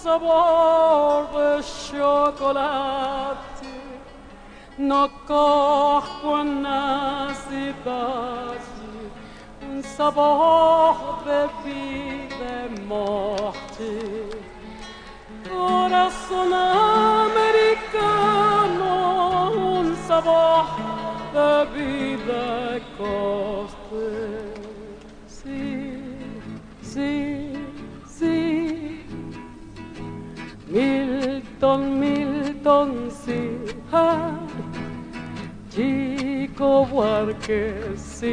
sabor de chocolate no corpo na cidade, um sabor de vida e morte. Coração americano, um sabor de vida e coste. Sí. Milton, sí. Chico Buarque, sí.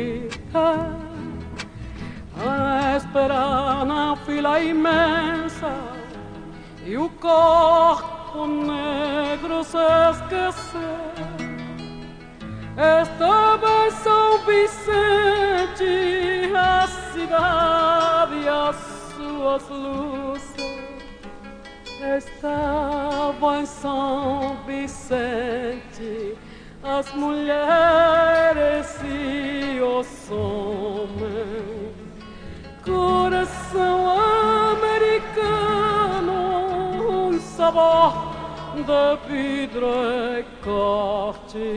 A esperar na fila imensa e o corpo negro se esquecer. Estava em São Vicente, a cidade e as suas luzes. Estava em São Vicente, as mulheres e os homens. Coração americano, um sabor de vidro e corte.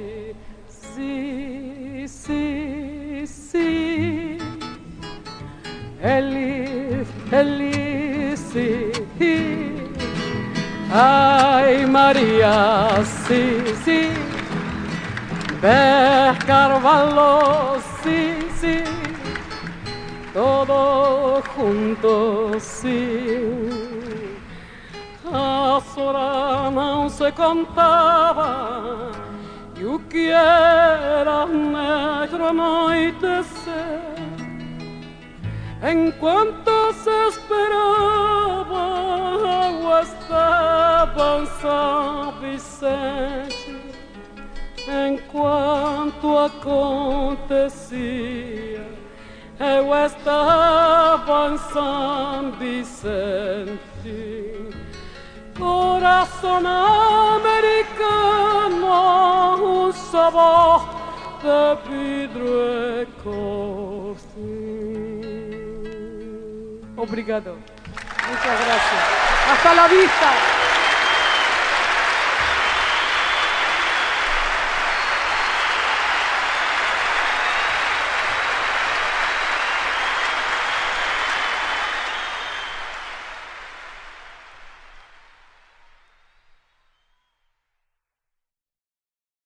Sí. Ele, sí. Ai Maria, sí. Ver Carvalho, sí. Todos juntos, sí. As horas não se contavam e o que era negro anoitecer. Enquanto se esperava, eu estava em São Vicente. Enquanto acontecia, eu estava em São Vicente. Coração americano, um sabor de vidro e coste. Obrigado. Muchas gracias. Hasta la vista.